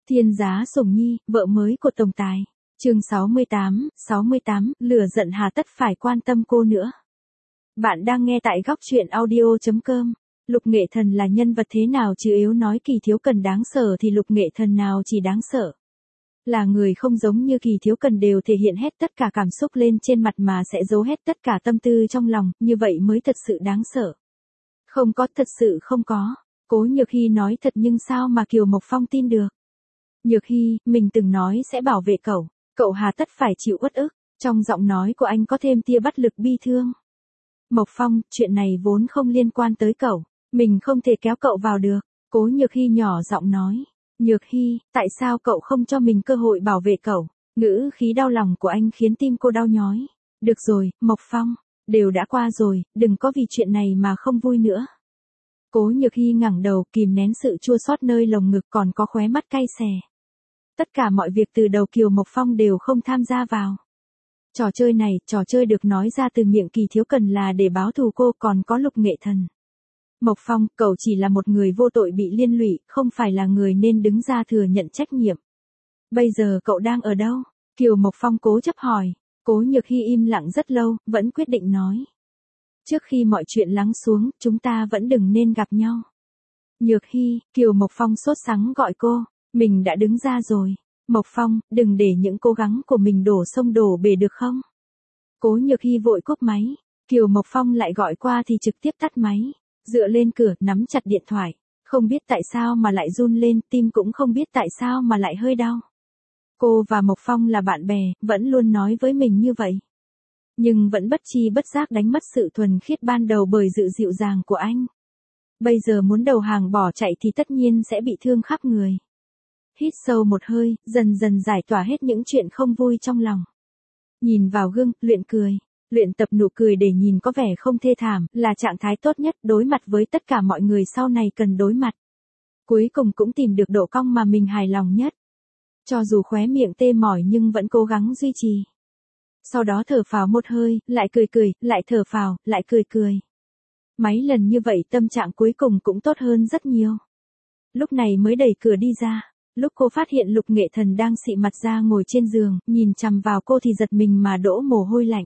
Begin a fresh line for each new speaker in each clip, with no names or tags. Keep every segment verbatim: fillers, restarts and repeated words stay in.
Thiên giá sủng nhi, vợ mới của tổng tài. Chương sáu mươi tám, sáu mươi tám, lửa giận hà tất phải quan tâm cô nữa. Bạn đang nghe tại góc truyện audio chấm com. Lục Nghệ Thần là nhân vật thế nào chứ, yếu nói Kỳ Thiếu Cần đáng sợ thì Lục Nghệ Thần nào chỉ đáng sợ. Là người không giống như Kỳ Thiếu Cần đều thể hiện hết tất cả cảm xúc lên trên mặt mà sẽ giấu hết tất cả tâm tư trong lòng, như vậy mới thật sự đáng sợ. Không có, thật sự không có. Cố Nhược Hy nói thật nhưng sao mà Kiều Mộc Phong tin được. Nhược Hy, mình từng nói sẽ bảo vệ cậu, cậu hà tất phải chịu uất ức, trong giọng nói của anh có thêm tia bất lực bi thương. Mộc Phong, chuyện này vốn không liên quan tới cậu, mình không thể kéo cậu vào được, Cố Nhược Hy nhỏ giọng nói. Nhược Hy, tại sao cậu không cho mình cơ hội bảo vệ cậu? Ngữ khí đau lòng của anh khiến tim cô đau nhói. Được rồi, Mộc Phong, đều đã qua rồi, đừng có vì chuyện này mà không vui nữa. Cố Nhược Hy ngẩng đầu, kìm nén sự chua xót nơi lồng ngực, còn có khóe mắt cay xè. Tất cả mọi việc từ đầu Kiều Mộc Phong đều không tham gia vào. Trò chơi này, trò chơi được nói ra từ miệng Kỳ Thiếu Cần là để báo thù cô, còn có Lục Nghệ Thần. Mộc Phong, cậu chỉ là một người vô tội bị liên lụy, không phải là người nên đứng ra thừa nhận trách nhiệm. Bây giờ cậu đang ở đâu? Kiều Mộc Phong cố chấp hỏi. Cố Nhược Hy im lặng rất lâu, vẫn quyết định nói. Trước khi mọi chuyện lắng xuống, chúng ta vẫn đừng nên gặp nhau. Nhược Hy, Kiều Mộc Phong sốt sắng gọi cô. Mình đã đứng ra rồi. Mộc Phong, đừng để những cố gắng của mình đổ sông đổ bể được không? Cố Nhược Hy vội cúp máy. Kiều Mộc Phong lại gọi qua thì trực tiếp tắt máy. Dựa lên cửa, nắm chặt điện thoại. Không biết tại sao mà lại run lên, tim cũng không biết tại sao mà lại hơi đau. Cô và Mộc Phong là bạn bè, vẫn luôn nói với mình như vậy. Nhưng vẫn bất chi bất giác đánh mất sự thuần khiết ban đầu bởi sự dịu dàng của anh. Bây giờ muốn đầu hàng bỏ chạy thì tất nhiên sẽ bị thương khắp người. Hít sâu một hơi, dần dần giải tỏa hết những chuyện không vui trong lòng. Nhìn vào gương, luyện cười. Luyện tập nụ cười để nhìn có vẻ không thê thảm, là trạng thái tốt nhất đối mặt với tất cả mọi người sau này cần đối mặt. Cuối cùng cũng tìm được độ cong mà mình hài lòng nhất. Cho dù khóe miệng tê mỏi nhưng vẫn cố gắng duy trì. Sau đó thở phào một hơi, lại cười cười, lại thở phào, lại cười cười. Mấy lần như vậy tâm trạng cuối cùng cũng tốt hơn rất nhiều. Lúc này mới đẩy cửa đi ra. Lúc cô phát hiện Lục Nghệ Thần đang xị mặt ra ngồi trên giường, nhìn chằm vào cô thì giật mình mà đổ mồ hôi lạnh.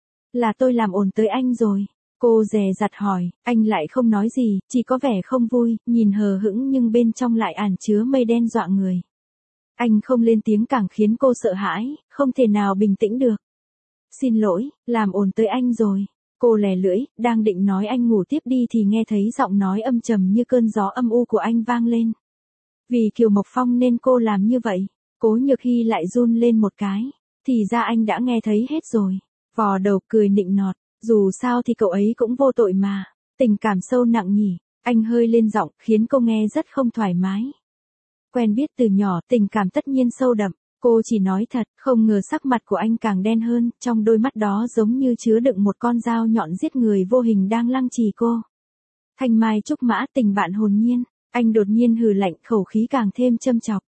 Là tôi làm ồn tới anh rồi. Cô dè dặt hỏi, anh lại không nói gì, chỉ có vẻ không vui, nhìn hờ hững nhưng bên trong lại ẩn chứa mây đen dọa người. Anh không lên tiếng càng khiến cô sợ hãi, không thể nào bình tĩnh được. Xin lỗi, làm ồn tới anh rồi. Cô lè lưỡi, đang định nói anh ngủ tiếp đi thì nghe thấy giọng nói âm trầm như cơn gió âm u của anh vang lên. Vì Kiều Mộc Phong nên cô làm như vậy. Cố Nhược Hy lại run lên một cái. Thì ra anh đã nghe thấy hết rồi. Vò đầu cười nịnh nọt. Dù sao thì cậu ấy cũng vô tội mà. Tình cảm sâu nặng nhỉ. Anh hơi lên giọng khiến cô nghe rất không thoải mái. Quen biết từ nhỏ, tình cảm tất nhiên sâu đậm. Cô chỉ nói thật, không ngờ sắc mặt của anh càng đen hơn. Trong đôi mắt đó giống như chứa đựng một con dao nhọn giết người vô hình đang lăng trì cô. Thanh mai trúc mã, tình bạn hồn nhiên. Anh đột nhiên hừ lạnh, khẩu khí càng thêm châm chọc.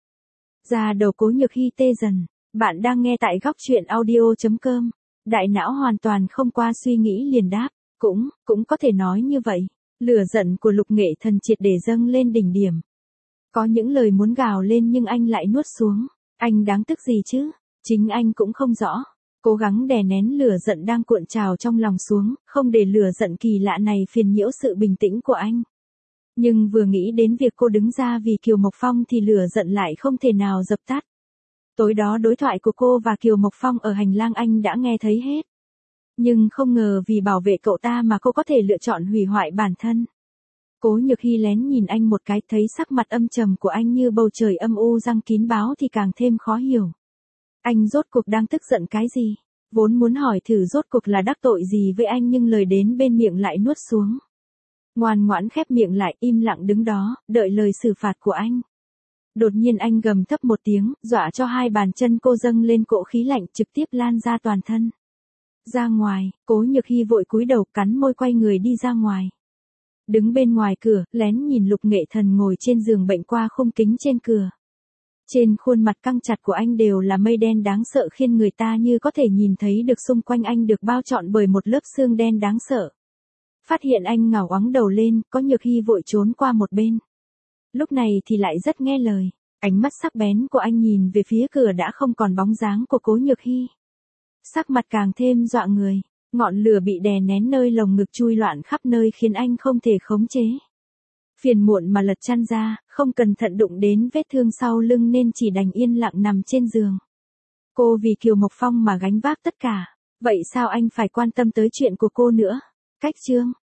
Da đầu Cố Nhược Hy tê dần. Bạn đang nghe tại góc truyện audio chấm com. Đại não hoàn toàn không qua suy nghĩ liền đáp. Cũng, cũng có thể nói như vậy. Lửa giận của Lục Nghệ Thần triệt để dâng lên đỉnh điểm. Có những lời muốn gào lên nhưng anh lại nuốt xuống. Anh đáng tức gì chứ? Chính anh cũng không rõ. Cố gắng đè nén lửa giận đang cuộn trào trong lòng xuống, không để lửa giận kỳ lạ này phiền nhiễu sự bình tĩnh của anh. Nhưng vừa nghĩ đến việc cô đứng ra vì Kiều Mộc Phong thì lửa giận lại không thể nào dập tắt. Tối đó đối thoại của cô và Kiều Mộc Phong ở hành lang anh đã nghe thấy hết. Nhưng không ngờ vì bảo vệ cậu ta mà cô có thể lựa chọn hủy hoại bản thân. Cố Nhược Hy lén nhìn anh một cái, thấy sắc mặt âm trầm của anh như bầu trời âm u răng kín báo thì càng thêm khó hiểu. Anh rốt cuộc đang tức giận cái gì? Vốn muốn hỏi thử rốt cuộc là đắc tội gì với anh nhưng lời đến bên miệng lại nuốt xuống. Ngoan ngoãn khép miệng lại, im lặng đứng đó, đợi lời xử phạt của anh. Đột nhiên anh gầm thấp một tiếng, dọa cho hai bàn chân cô dâng lên cỗ khí lạnh trực tiếp lan ra toàn thân. Ra ngoài, Cố Nhược Hy vội cúi đầu cắn môi quay người đi ra ngoài. Đứng bên ngoài cửa, lén nhìn Lục Nghệ Thần ngồi trên giường bệnh qua khung kính trên cửa. Trên khuôn mặt căng chặt của anh đều là mây đen đáng sợ khiến người ta như có thể nhìn thấy được xung quanh anh được bao trọn bởi một lớp xương đen đáng sợ. Phát hiện anh ngảo ngoắng đầu lên, Có Nhược Hy vội trốn qua một bên. Lúc này thì lại rất nghe lời. Ánh mắt sắc bén của anh nhìn về phía cửa đã không còn bóng dáng của Cố Nhược Hy. Sắc mặt càng thêm dọa người, ngọn lửa bị đè nén nơi lồng ngực chui loạn khắp nơi khiến anh không thể khống chế. Phiền muộn mà lật chăn ra, không cẩn thận đụng đến vết thương sau lưng nên chỉ đành yên lặng nằm trên giường. Cô vì Kiều Mộc Phong mà gánh vác tất cả, vậy sao anh phải quan tâm tới chuyện của cô nữa? Cách chương